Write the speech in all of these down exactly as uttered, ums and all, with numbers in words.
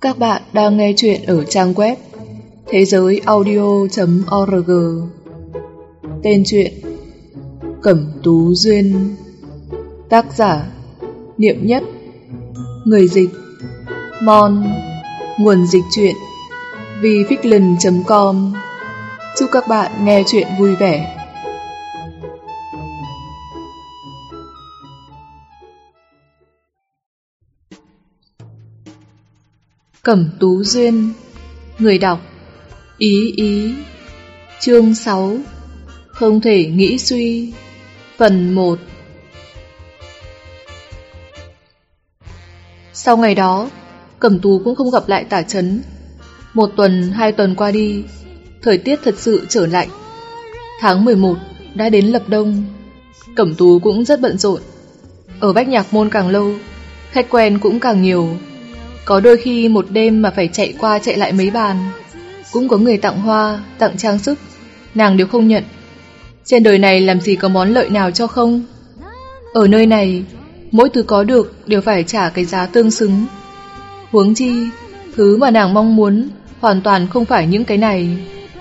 Các bạn đang nghe chuyện ở trang web thế giới audio chấm org. Tên truyện Cẩm Tú Duyên. Tác giả Niệm Nhất. Người dịch Mon. Nguồn dịch truyện vivickland chấm com. Chúc các bạn nghe chuyện vui vẻ. Cẩm Tú Duyên. Người đọc Ý Ý. Chương sáu. Không thể nghĩ suy. Phần một. Sau ngày đó, Cẩm Tú cũng không gặp lại Tả Chấn. Một tuần, hai tuần qua đi, thời tiết thật sự trở lạnh. Tháng mười một đã đến lập đông. Cẩm Tú cũng rất bận rộn. Ở Bách Nhạc Môn càng lâu, khách quen cũng càng nhiều. Có đôi khi một đêm mà phải chạy qua chạy lại mấy bàn. Cũng có người tặng hoa, tặng trang sức, nàng đều không nhận. Trên đời này làm gì có món lợi nào cho không. Ở nơi này, mỗi thứ có được đều phải trả cái giá tương xứng. Huống chi, thứ mà nàng mong muốn hoàn toàn không phải những cái này.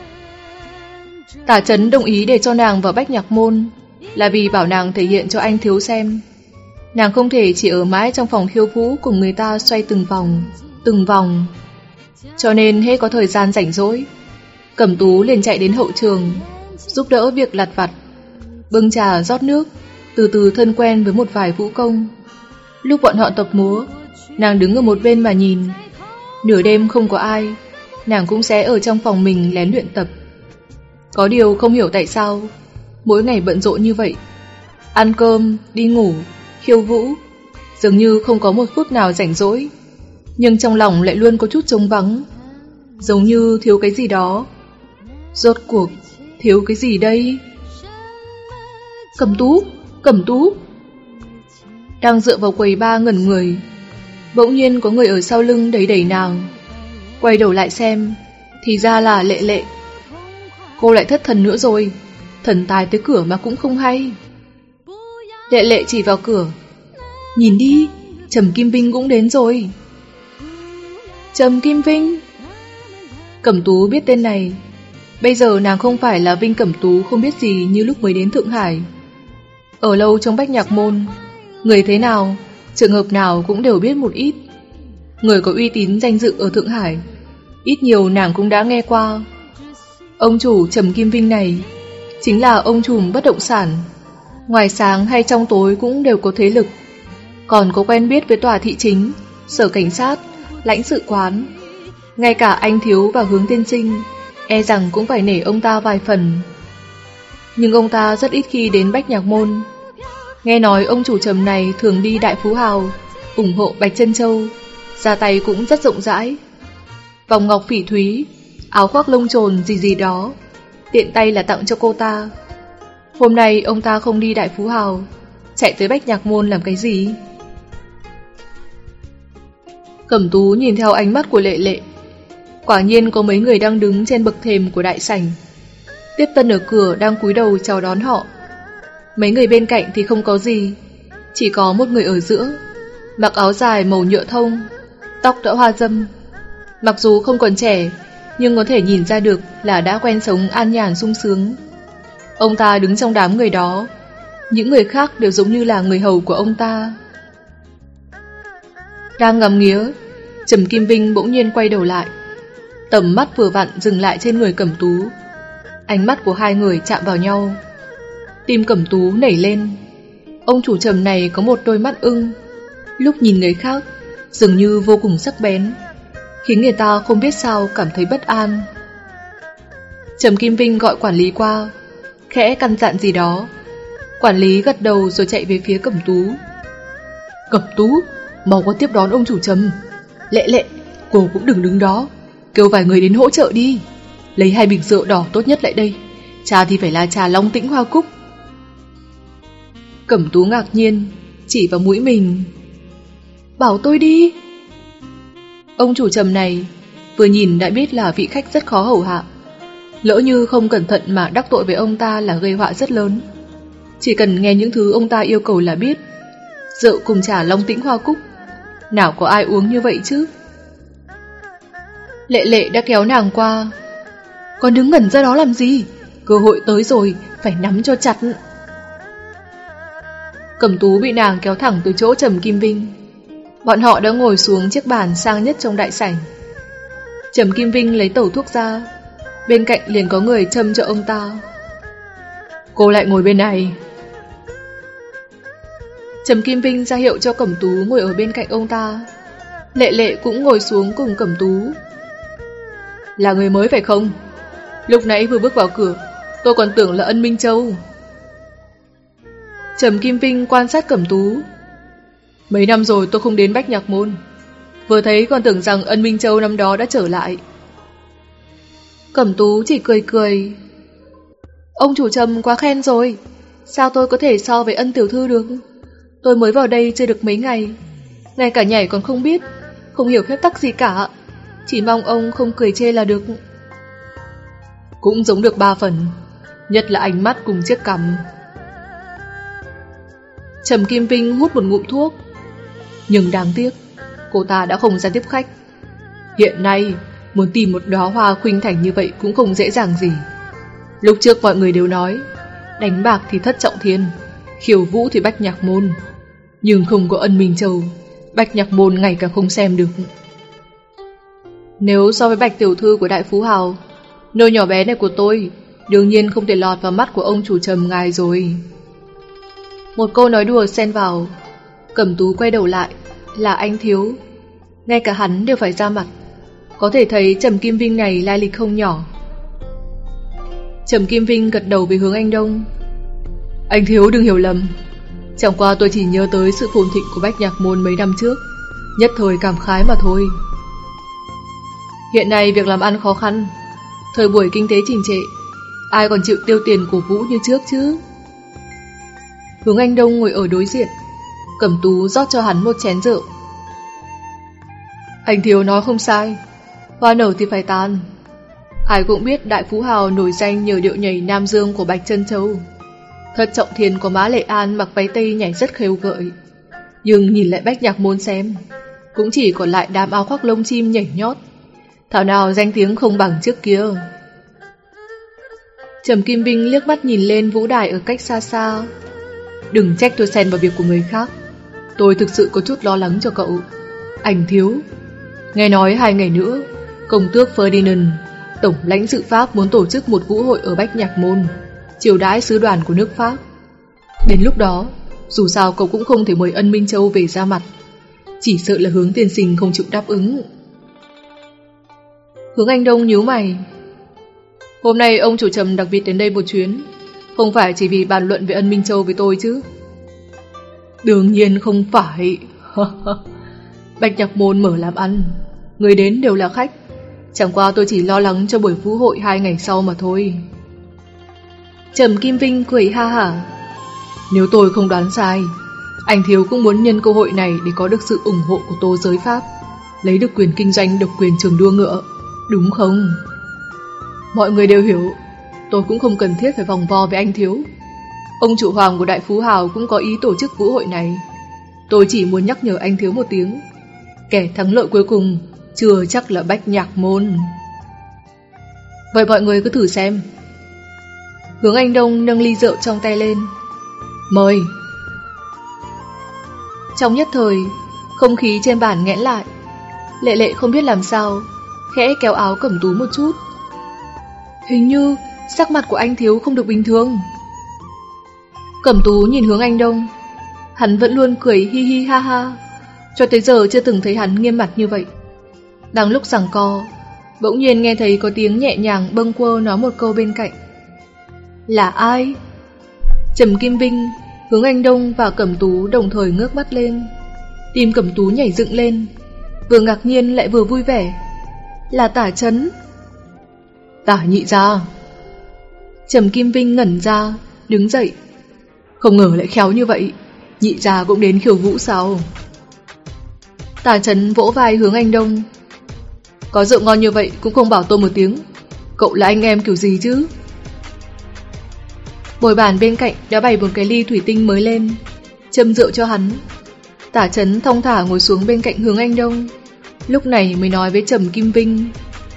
Tả Chấn đồng ý để cho nàng vào Bách Nhạc Môn là vì bảo nàng thể hiện cho anh Thiếu xem. Nàng không thể chỉ ở mãi trong phòng khiêu vũ cùng người ta xoay từng vòng, từng vòng. Cho nên hết có thời gian rảnh rỗi, Cẩm Tú liền chạy đến hậu trường, giúp đỡ việc lặt vặt, bưng trà rót nước, từ từ thân quen với một vài vũ công. Lúc bọn họ tập múa, nàng đứng ở một bên mà nhìn. Nửa đêm không có ai, nàng cũng sẽ ở trong phòng mình lén luyện tập. Có điều không hiểu tại sao mỗi ngày bận rộn như vậy, ăn cơm, đi ngủ, khiêu vũ, dường như không có một phút nào rảnh rỗi. Nhưng trong lòng lại luôn có chút trống vắng, giống như thiếu cái gì đó. Rốt cuộc thiếu cái gì đây? Cẩm Tú, Cẩm Tú. Đang dựa vào quầy bar ngẩn người, bỗng nhiên có người ở sau lưng đẩy đẩy nàng. Quay đầu lại xem, thì ra là Lệ Lệ. Cô lại thất thần nữa rồi, thần tài tới cửa mà cũng không hay. Lệ Lệ chỉ vào cửa. Nhìn đi, Trầm Kim Vinh cũng đến rồi. Trầm Kim Vinh. Cẩm Tú biết tên này. Bây giờ nàng không phải là Vinh Cẩm Tú không biết gì như lúc mới đến Thượng Hải. Ở lâu trong Bách Nhạc Môn, người thế nào, trường hợp nào cũng đều biết một ít. Người có uy tín danh dự ở Thượng Hải, ít nhiều nàng cũng đã nghe qua. Ông chủ Trầm Kim Vinh này chính là ông trùm bất động sản, ngoài sáng hay trong tối cũng đều có thế lực, còn có quen biết với tòa thị chính, sở cảnh sát, lãnh sự quán. Ngay cả anh Thiếu và Hướng tiên sinh e rằng cũng phải nể ông ta vài phần. Nhưng ông ta rất ít khi đến Bách Nhạc Môn. Nghe nói ông chủ Trầm này thường đi Đại Phú Hào, ủng hộ Bạch Chân Châu, ra tay cũng rất rộng rãi. Vòng ngọc phỉ thúy, áo khoác lông trồn gì gì đó, tiện tay là tặng cho cô ta. Hôm nay ông ta không đi Đại Phú Hào, chạy tới Bách Nhạc Môn làm cái gì? Cẩm Tú nhìn theo ánh mắt của Lệ Lệ. Quả nhiên có mấy người đang đứng trên bậc thềm của đại sảnh. Tiếp tân ở cửa đang cúi đầu chào đón họ. Mấy người bên cạnh thì không có gì, chỉ có một người ở giữa, mặc áo dài màu nhựa thông, tóc đã hoa râm. Mặc dù không còn trẻ, nhưng có thể nhìn ra được là đã quen sống an nhàn sung sướng. Ông ta đứng trong đám người đó, những người khác đều giống như là người hầu của ông ta. Đang ngắm nghía, Trầm Kim Vinh bỗng nhiên quay đầu lại. Tầm mắt vừa vặn dừng lại trên người Cẩm Tú. Ánh mắt của hai người chạm vào nhau. Tim Cẩm Tú nảy lên. Ông chủ Trầm này có một đôi mắt ưng, lúc nhìn người khác dường như vô cùng sắc bén, khiến người ta không biết sao cảm thấy bất an. Trầm Kim Vinh gọi quản lý qua, khẽ căn dặn gì đó. Quản lý gật đầu rồi chạy về phía Cẩm Tú. Cẩm Tú, mau qua tiếp đón ông chủ Trầm. Lệ Lệ, cô cũng đừng đứng đó, kêu vài người đến hỗ trợ đi. Lấy hai bình rượu đỏ tốt nhất lại đây, trà thì phải là trà Long Tĩnh Hoa Cúc. Cẩm Tú ngạc nhiên, chỉ vào mũi mình. Bảo tôi đi. Ông chủ Trầm này vừa nhìn đã biết là vị khách rất khó hầu hạ. Lỡ như không cẩn thận mà đắc tội với ông ta là gây họa rất lớn. Chỉ cần nghe những thứ ông ta yêu cầu là biết. Rượu cùng trà Long Tĩnh Hoa Cúc, nào có ai uống như vậy chứ. Lệ Lệ đã kéo nàng qua. Còn đứng ngẩn ra đó làm gì? Cơ hội tới rồi, phải nắm cho chặt. Cẩm Tú bị nàng kéo thẳng từ chỗ Trầm Kim Vinh. Bọn họ đã ngồi xuống chiếc bàn sang nhất trong đại sảnh. Trầm Kim Vinh lấy tẩu thuốc ra. Bên cạnh liền có người châm cho ông ta. Cô lại ngồi bên này. Trầm Kim Vinh ra hiệu cho Cẩm Tú ngồi ở bên cạnh ông ta. Lệ Lệ cũng ngồi xuống cùng Cẩm Tú. Là người mới phải không? Lúc nãy vừa bước vào cửa, tôi còn tưởng là Ân Minh Châu. Trầm Kim Vinh quan sát Cẩm Tú. Mấy năm rồi tôi không đến Bách Nhạc Môn, vừa thấy còn tưởng rằng Ân Minh Châu năm đó đã trở lại. Cẩm Tú chỉ cười cười. Ông chủ Trầm quá khen rồi. Sao tôi có thể so với Ân tiểu thư được? Tôi mới vào đây chưa được mấy ngày, ngay cả nhảy còn không biết, không hiểu phép tắc gì cả. Chỉ mong ông không cười chê là được. Cũng giống được ba phần, nhất là ánh mắt cùng chiếc cằm. Trầm Kim Vinh hút một ngụm thuốc. Nhưng đáng tiếc, cô ta đã không ra tiếp khách. Hiện nay, muốn tìm một đóa hoa khuynh thành như vậy cũng không dễ dàng gì. Lúc trước mọi người đều nói, đánh bạc thì Thất Trọng Thiên, khiêu vũ thì Bách Nhạc Môn. Nhưng không có Ân Minh Châu, Bách Nhạc Môn ngày càng không xem được. Nếu so với Bạch tiểu thư của Đại Phú Hào, nơi nhỏ bé này của tôi đương nhiên không thể lọt vào mắt của ông chủ Trầm ngài rồi. Một câu nói đùa xen vào. Cẩm Tú quay đầu lại, là anh Thiếu. Ngay cả hắn đều phải ra mặt. Có thể thấy Trầm Kim Vinh này lai lịch không nhỏ. Trầm Kim Vinh gật đầu về hướng anh Đông. Anh Thiếu đừng hiểu lầm, chẳng qua tôi chỉ nhớ tới sự phồn thịnh của Bách Nhạc Môn mấy năm trước, nhất thời cảm khái mà thôi. Hiện nay việc làm ăn khó khăn, thời buổi kinh tế trì trệ, ai còn chịu tiêu tiền cổ vũ như trước chứ? Hướng anh Đông ngồi ở đối diện. Cẩm Tú rót cho hắn một chén rượu. Anh Thiếu nói không sai, hoa nở thì phải tàn. Ai cũng biết Đại Phú Hào nổi danh nhờ điệu nhảy Nam Dương của Bạch Chân Châu. Thất Trọng Thiên của Mã Lệ An mặc váy tây nhảy rất khêu gợi. Nhưng nhìn lại Bách Nhạc Môn xem, cũng chỉ còn lại đám áo khoác lông chim nhảy nhót. Thảo nào danh tiếng không bằng trước kia. Trầm Kim Vinh liếc mắt nhìn lên vũ đài ở cách xa xa. Đừng trách tôi xen vào việc của người khác, tôi thực sự có chút lo lắng cho cậu. Anh Thiếu, nghe nói hai ngày nữa công tước Ferdinand, tổng lãnh sự Pháp muốn tổ chức một vũ hội ở Bách Nhạc Môn, chiêu đãi sứ đoàn của nước Pháp. Đến lúc đó, dù sao cậu cũng không thể mời Ân Minh Châu về ra mặt, chỉ sợ là Hướng tiên sinh không chịu đáp ứng. Hướng anh Đông nhíu mày. Hôm nay ông chủ Trầm đặc biệt đến đây một chuyến, không phải chỉ vì bàn luận về Ân Minh Châu với tôi chứ? Đương nhiên không phải. Bạch Nhạc Môn mở làm ăn, người đến đều là khách. Chẳng qua tôi chỉ lo lắng cho buổi vũ hội hai ngày sau mà thôi. Trầm Kim Vinh cười ha hả. Nếu tôi không đoán sai, anh Thiếu cũng muốn nhân cơ hội này để có được sự ủng hộ của Tô giới Pháp, lấy được quyền kinh doanh độc quyền trường đua ngựa, đúng không? Mọi người đều hiểu, tôi cũng không cần thiết phải vòng vo với anh Thiếu. Ông chủ hoàng của Đại Phú Hào cũng có ý tổ chức vũ hội này. Tôi chỉ muốn nhắc nhở anh Thiếu một tiếng, kẻ thắng lợi cuối cùng chưa chắc là Bách Nhạc Môn. Vậy mọi người cứ thử xem. Hướng anh Đông nâng ly rượu trong tay lên. Mời. Trong nhất thời, không khí trên bàn nghẽn lại. Lệ Lệ không biết làm sao, khẽ kéo áo Cẩm Tú một chút. Hình như sắc mặt của anh Thiếu không được bình thường. Cẩm Tú nhìn hướng anh Đông. Hắn vẫn luôn cười hi hi ha ha, cho tới giờ chưa từng thấy hắn nghiêm mặt như vậy. Đang lúc giằng co, bỗng nhiên nghe thấy có tiếng nhẹ nhàng bâng quơ nói một câu bên cạnh. Là ai? Trầm Kim Vinh, Hướng anh Đông và Cẩm Tú đồng thời ngước mắt lên. Tim Cẩm Tú nhảy dựng lên, vừa ngạc nhiên lại vừa vui vẻ. Là Tả Chấn. Tả nhị gia. Trầm Kim Vinh ngẩn ra, đứng dậy. Không ngờ lại khéo như vậy, nhị gia cũng đến khiêu vũ sao? Tả Chấn vỗ vai Hướng anh Đông. Có rượu ngon như vậy cũng không bảo tôi một tiếng, cậu là anh em kiểu gì chứ? Bồi bàn bên cạnh đã bày một cái ly thủy tinh mới lên, châm rượu cho hắn. Tả Chấn thong thả ngồi xuống bên cạnh Hướng anh Đông, lúc này mới nói với Trầm Kim Vinh.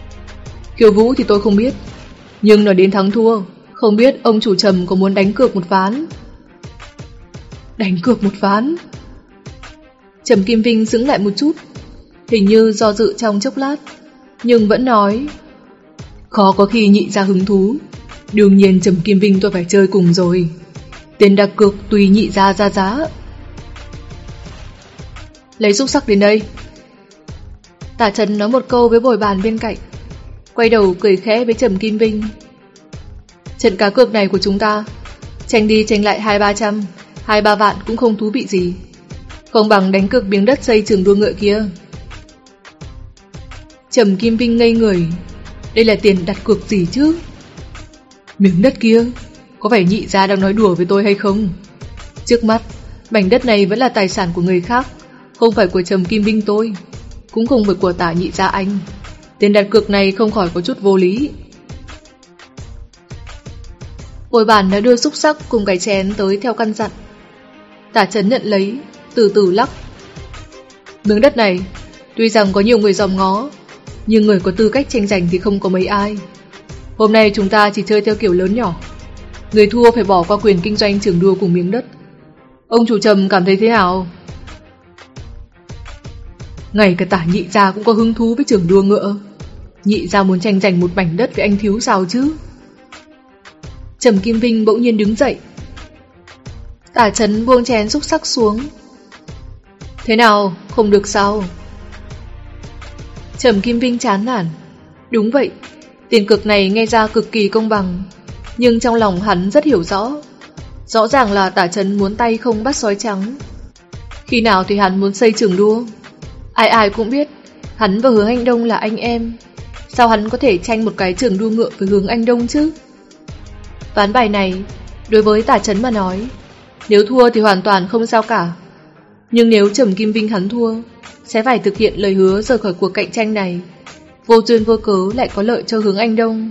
Khiêu vũ thì tôi không biết, nhưng nói đến thắng thua, không biết ông chủ Trầm có muốn đánh cược một ván. Đánh cược một ván? Trầm Kim Vinh sững lại một chút, hình như do dự trong chốc lát, nhưng vẫn nói: Khó có khi nhị ra hứng thú. Đương nhiên Trầm Kim Vinh tôi phải chơi cùng rồi. Tiền đặt cược tùy nhị ra ra giá. Lấy xúc sắc đến đây. Tả Trấn nói một câu với bồi bàn bên cạnh, quay đầu cười khẽ với Trầm Kim Vinh. Trận cá cược này của chúng ta, tranh đi tranh lại hai ba trăm, hai ba vạn cũng không thú vị gì, không bằng đánh cược miếng đất xây trường đua ngựa kia. Trầm Kim Vinh ngây người, đây là tiền đặt cược gì chứ? Miếng đất kia, có phải nhị gia đang nói đùa với tôi hay không? Trước mắt, mảnh đất này vẫn là tài sản của người khác, không phải của Trầm Kim Vinh tôi, cũng không phải của Tả nhị gia anh. Tiền đặt cược này không khỏi có chút vô lý. Bồi bàn đã đưa xúc sắc cùng cái chén tới theo căn dặn. Tả Trấn nhận lấy, từ từ lắc. Miếng đất này, tuy rằng có nhiều người dòm ngó, nhưng người có tư cách tranh giành thì không có mấy ai. Hôm nay chúng ta chỉ chơi theo kiểu lớn nhỏ. Người thua phải bỏ qua quyền kinh doanh trường đua cùng miếng đất. Ông chủ Trầm cảm thấy thế nào? Ngay cả Tả nhị gia cũng có hứng thú với trường đua ngựa. Nhị gia muốn tranh giành một mảnh đất với anh thiếu sao chứ? Trầm Kim Vinh bỗng nhiên đứng dậy. Tả Trấn buông chén xúc sắc xuống. Thế nào, không được sao? Trầm Kim Vinh chán nản. Đúng vậy, tiền cược này nghe ra cực kỳ công bằng, nhưng trong lòng hắn rất hiểu rõ. Rõ ràng là Tả Trấn muốn tay không bắt sói trắng. Khi nào thì hắn muốn xây trường đua? Ai ai cũng biết hắn và Hướng Anh Đông là anh em. Sao hắn có thể tranh một cái trường đua ngựa với Hướng Anh Đông chứ? Ván bài này, đối với Tả Trấn mà nói, nếu thua thì hoàn toàn không sao cả. Nhưng nếu Trầm Kim Vinh hắn thua, sẽ phải thực hiện lời hứa rời khỏi cuộc cạnh tranh này. Vô duyên vô cớ lại có lợi cho Hướng Anh Đông.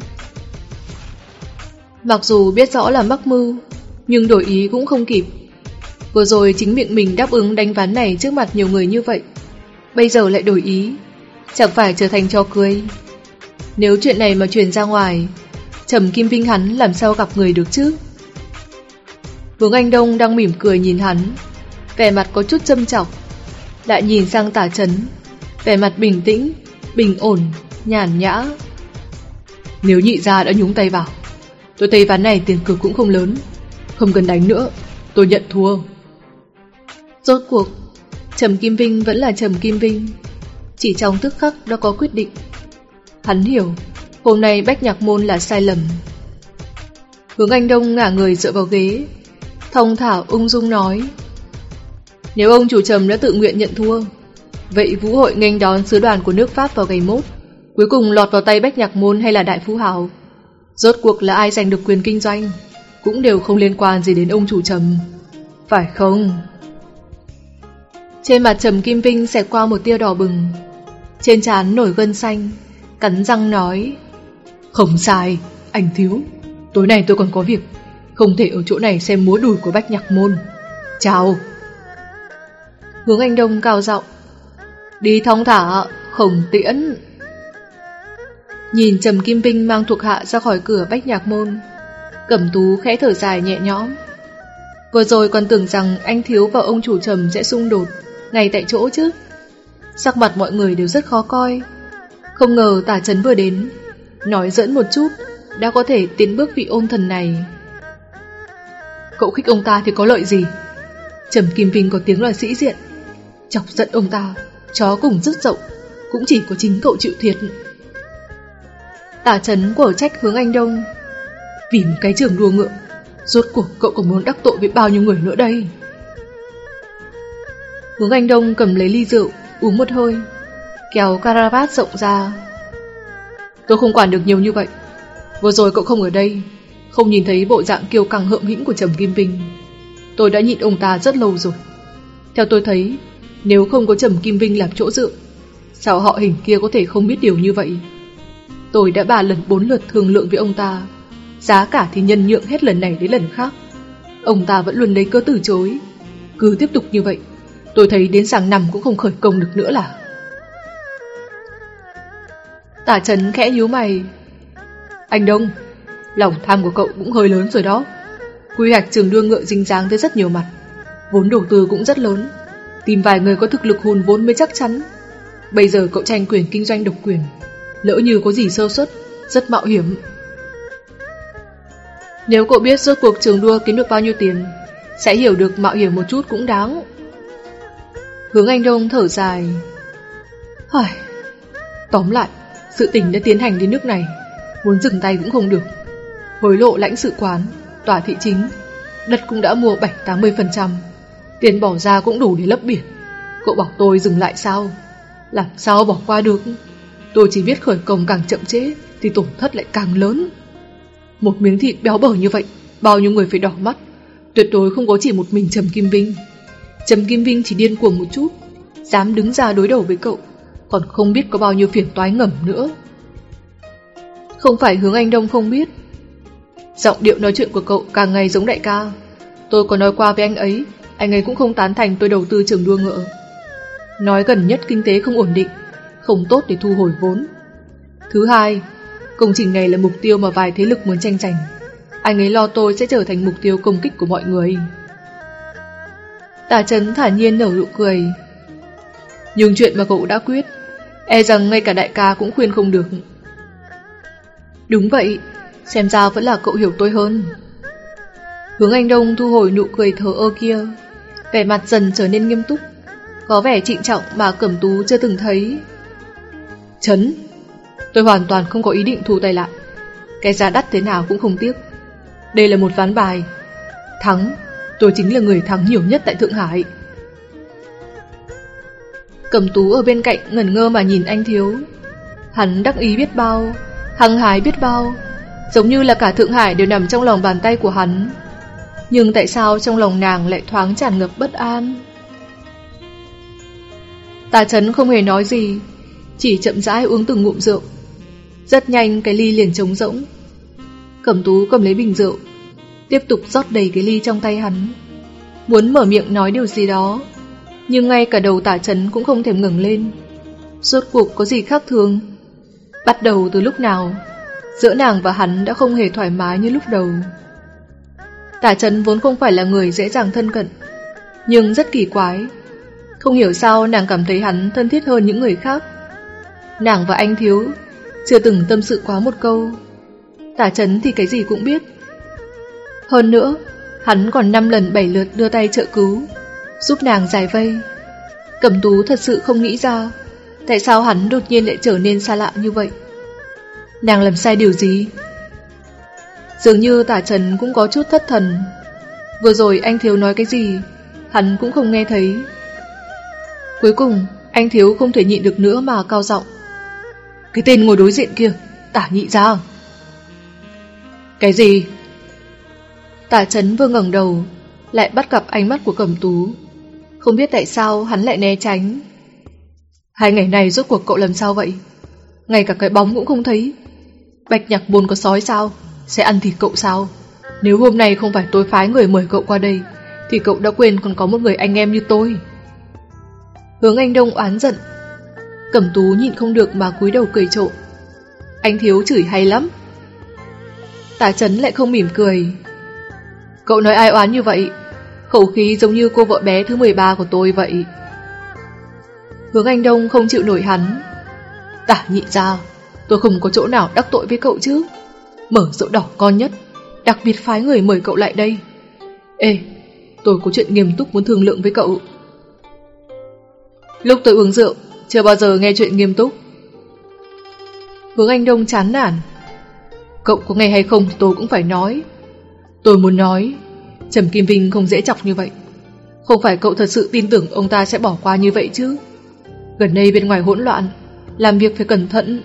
Mặc dù biết rõ là mắc mưu, nhưng đổi ý cũng không kịp. Vừa rồi chính miệng mình đáp ứng đánh ván này trước mặt nhiều người như vậy, bây giờ lại đổi ý, chẳng phải trở thành trò cười. Nếu chuyện này mà truyền ra ngoài, Trầm Kim Vinh hắn làm sao gặp người được chứ? Hướng Anh Đông đang mỉm cười nhìn hắn, vẻ mặt có chút châm chọc, lại nhìn sang Tả Trấn, vẻ mặt bình tĩnh, bình ổn, nhàn nhã. Nếu nhị gia đã nhúng tay vào, tôi thấy ván này tiền cược cũng không lớn, không cần đánh nữa, tôi nhận thua. Rốt cuộc, Trầm Kim Vinh vẫn là Trầm Kim Vinh, chỉ trong tức khắc đã có quyết định. Hắn hiểu, hôm nay Bách Nhạc Môn là sai lầm. Hướng Anh Đông ngả người dựa vào ghế, thong thả ung dung nói: Nếu ông chủ Trầm đã tự nguyện nhận thua, vậy vũ hội nghênh đón sứ đoàn của nước Pháp vào ngày mốt, cuối cùng lọt vào tay Bách Nhạc Môn hay là Đại Phú Hào, rốt cuộc là ai giành được quyền kinh doanh, cũng đều không liên quan gì đến ông chủ Trầm, phải không? Trên mặt Trầm Kim Vinh xẹt qua một tia đỏ bừng, trên trán nổi gân xanh, cắn răng nói: Không sai, anh thiếu, tối nay tôi còn có việc, không thể ở chỗ này xem múa đùi của Bách Nhạc Môn. Chào. Hướng Anh Đông cao giọng: Đi thong thả, không tiễn. Nhìn Trầm Kim Vinh mang thuộc hạ ra khỏi cửa Bách Nhạc Môn, Cẩm Tú khẽ thở dài nhẹ nhõm. Vừa rồi còn tưởng rằng anh thiếu và ông chủ Trầm sẽ xung đột ngay tại chỗ chứ. Sắc mặt mọi người đều rất khó coi. Không ngờ Tả Trấn vừa đến, nói giỡn một chút đã có thể tiến bước vị ôn thần này. Cậu khích ông ta thì có lợi gì? Trầm Kim Vinh có tiếng là sĩ diện, chọc giận ông ta, chó cùng rất rộng, cũng chỉ có chính cậu chịu thiệt. Tả Trấn quở trách Hướng Anh Đông: Vì một cái trường đua ngựa, rốt cuộc cậu còn muốn đắc tội với bao nhiêu người nữa đây? Hướng Anh Đông cầm lấy ly rượu, uống một hơi, kéo caravat rộng ra. Tôi không quản được nhiều như vậy. Vừa rồi cậu không ở đây, không nhìn thấy bộ dạng kiêu căng hợm hĩnh của Trầm Kim Vinh. Tôi đã nhịn ông ta rất lâu rồi. Theo tôi thấy, nếu không có Trầm Kim Vinh làm chỗ dựa, sao họ Hình kia có thể không biết điều như vậy? Tôi đã ba lần bốn lượt thương lượng với ông ta, giá cả thì nhân nhượng hết lần này đến lần khác. Ông ta vẫn luôn lấy cớ từ chối. Cứ tiếp tục như vậy, tôi thấy đến sang năm cũng không khởi công được nữa là. Tả Trấn khẽ nhíu mày. Anh Đông, lòng tham của cậu cũng hơi lớn rồi đó. Quy hoạch trường đua ngựa dính dáng tới rất nhiều mặt, vốn đầu tư cũng rất lớn, tìm vài người có thực lực hùn vốn mới chắc chắn. Bây giờ cậu tranh quyền kinh doanh độc quyền, lỡ như có gì sơ suất, rất mạo hiểm. Nếu cậu biết rốt cuộc trường đua kiếm được bao nhiêu tiền, sẽ hiểu được mạo hiểm một chút cũng đáng. Hướng Anh Đông thở dài. Hời, tóm lại, sự tình đã tiến hành đến nước này, muốn dừng tay cũng không được. Hối lộ lãnh sự quán, tòa thị chính, đất cũng đã mua bảy tám mươi phần trăm, tiền bỏ ra cũng đủ để lấp biển. Cậu bảo tôi dừng lại sao? Làm sao bỏ qua được? Tôi chỉ biết khởi công càng chậm trễ thì tổn thất lại càng lớn. Một miếng thịt béo bở như vậy, bao nhiêu người phải đỏ mắt. Tuyệt đối không có chỉ một mình Trầm Kim Vinh. Trầm Kim Vinh chỉ điên cuồng một chút, dám đứng ra đối đầu với cậu, còn không biết có bao nhiêu phiền toái ngầm nữa. Không phải Hướng Anh Đông không biết, giọng điệu nói chuyện của cậu càng ngày giống đại ca. Tôi có nói qua với anh ấy, anh ấy cũng không tán thành tôi đầu tư trường đua ngựa. Nói gần nhất kinh tế không ổn định, không tốt để thu hồi vốn. Thứ hai, công trình này là mục tiêu mà vài thế lực muốn tranh giành. Anh ấy lo tôi sẽ trở thành mục tiêu công kích của mọi người. Tả Trấn thản nhiên nở nụ cười. Nhưng chuyện mà cậu đã quyết, e rằng ngay cả đại ca cũng khuyên không được. Đúng vậy, xem ra vẫn là cậu hiểu tôi hơn. Hướng Anh Đông thu hồi nụ cười thờ ơ kia, vẻ mặt dần trở nên nghiêm túc, có vẻ trịnh trọng mà Cẩm Tú chưa từng thấy. Trấn, tôi hoàn toàn không có ý định thu tay lại. Cái giá đắt thế nào cũng không tiếc. Đây là một ván bài. Thắng, tôi chính là người thắng nhiều nhất tại Thượng Hải. Cẩm Tú ở bên cạnh ngẩn ngơ mà nhìn anh Thiếu. Hắn đắc ý biết bao, hăng hái biết bao, giống như là cả Thượng Hải đều nằm trong lòng bàn tay của hắn. Nhưng tại sao trong lòng nàng lại thoáng tràn ngập bất an? Tả Trấn không hề nói gì, chỉ chậm rãi uống từng ngụm rượu. Rất nhanh cái ly liền trống rỗng. Cẩm Tú cầm lấy bình rượu, tiếp tục rót đầy cái ly trong tay hắn, muốn mở miệng nói điều gì đó, nhưng ngay cả đầu Tả Trấn cũng không thèm ngẩng lên. Rốt cuộc có gì khác thường? Bắt đầu từ lúc nào giữa nàng và hắn đã không hề thoải mái như lúc đầu. Tả Trấn vốn không phải là người dễ dàng thân cận, nhưng rất kỳ quái, không hiểu sao nàng cảm thấy hắn thân thiết hơn những người khác. Nàng và anh Thiếu chưa từng tâm sự quá một câu. Tả Trấn thì cái gì cũng biết. Hơn nữa, hắn còn năm lần bảy lượt đưa tay trợ cứu, giúp nàng giải vây. Cẩm Tú thật sự không nghĩ ra tại sao hắn đột nhiên lại trở nên xa lạ như vậy. Nàng làm sai điều gì? Dường như Tả Trấn cũng có chút thất thần. Vừa rồi anh Thiếu nói cái gì hắn cũng không nghe thấy. Cuối cùng anh Thiếu không thể nhịn được nữa mà cao giọng. Cái tên ngồi đối diện kia, Tả Nhị Gia. Cái gì? Tả Trấn vừa ngẩng đầu lại bắt gặp ánh mắt của Cẩm Tú. Không biết tại sao hắn lại né tránh. Hai ngày này rốt cuộc cậu làm sao vậy? Ngay cả cái bóng cũng không thấy. Bạch Nhạc Môn có sói sao? Sẽ ăn thịt cậu sao? Nếu hôm nay không phải tôi phái người mời cậu qua đây, thì cậu đã quên còn có một người anh em như tôi. Hướng Anh Đông oán giận. Cẩm Tú nhịn không được mà cúi đầu cười trộm. Anh Thiếu chửi hay lắm. Tả Trấn lại không mỉm cười. Cậu nói ai oán như vậy? Khẩu khí giống như cô vợ bé thứ mười ba của tôi vậy. Hướng Anh Đông không chịu nổi hắn. Tả Nhị Gia, tôi không có chỗ nào đắc tội với cậu chứ. Mở rượu đỏ con nhất, đặc biệt phái người mời cậu lại đây. Ê, tôi có chuyện nghiêm túc muốn thương lượng với cậu. Lúc tôi uống rượu, chưa bao giờ nghe chuyện nghiêm túc. Hướng Anh Đông chán nản. Cậu có nghe hay không thì tôi cũng phải nói. Tôi muốn nói, Trầm Kim Vinh không dễ chọc như vậy. Không phải cậu thật sự tin tưởng ông ta sẽ bỏ qua như vậy chứ? Gần đây bên ngoài hỗn loạn, làm việc phải cẩn thận.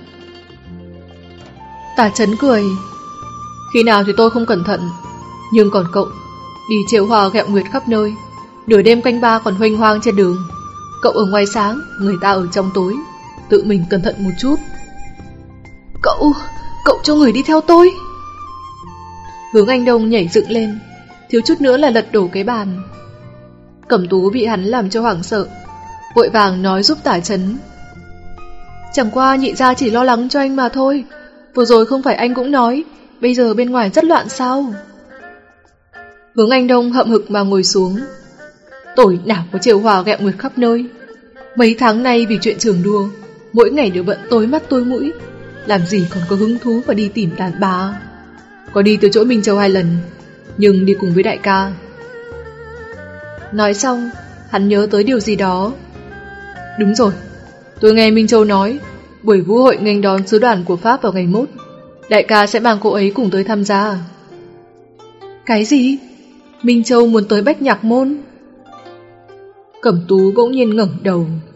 Tả Trấn cười. Khi nào thì tôi không cẩn thận. Nhưng còn cậu, đi chiều hòa ghẹo nguyệt khắp nơi, nửa đêm canh ba còn huênh hoang trên đường. Cậu ở ngoài sáng, người ta ở trong tối. Tự mình cẩn thận một chút. Cậu, cậu cho người đi theo tôi. Hướng Anh Đông nhảy dựng lên, thiếu chút nữa là lật đổ cái bàn. Cẩm Tú bị hắn làm cho hoảng sợ, vội vàng nói giúp Tả Trấn. Chẳng qua nhị gia chỉ lo lắng cho anh mà thôi. Vừa rồi không phải anh cũng nói bây giờ bên ngoài rất loạn sao? Hướng Anh Đông hậm hực mà ngồi xuống. Tôi nào có chiều hòa ghẹo nguyệt khắp nơi. Mấy tháng nay vì chuyện trường đua, mỗi ngày đều bận tối mắt tối mũi, làm gì còn có hứng thú và đi tìm đàn bà. Có đi từ chỗ Minh Châu hai lần, nhưng đi cùng với đại ca. Nói xong, hắn nhớ tới điều gì đó. Đúng rồi, tôi nghe Minh Châu nói buổi vũ hội nghênh đón sứ đoàn của Pháp vào ngày mốt, đại ca sẽ mang cô ấy cùng tới tham gia. Cái gì? Minh Châu muốn tới Bách Nhạc Môn? Cẩm Tú bỗng nhiên ngẩng đầu,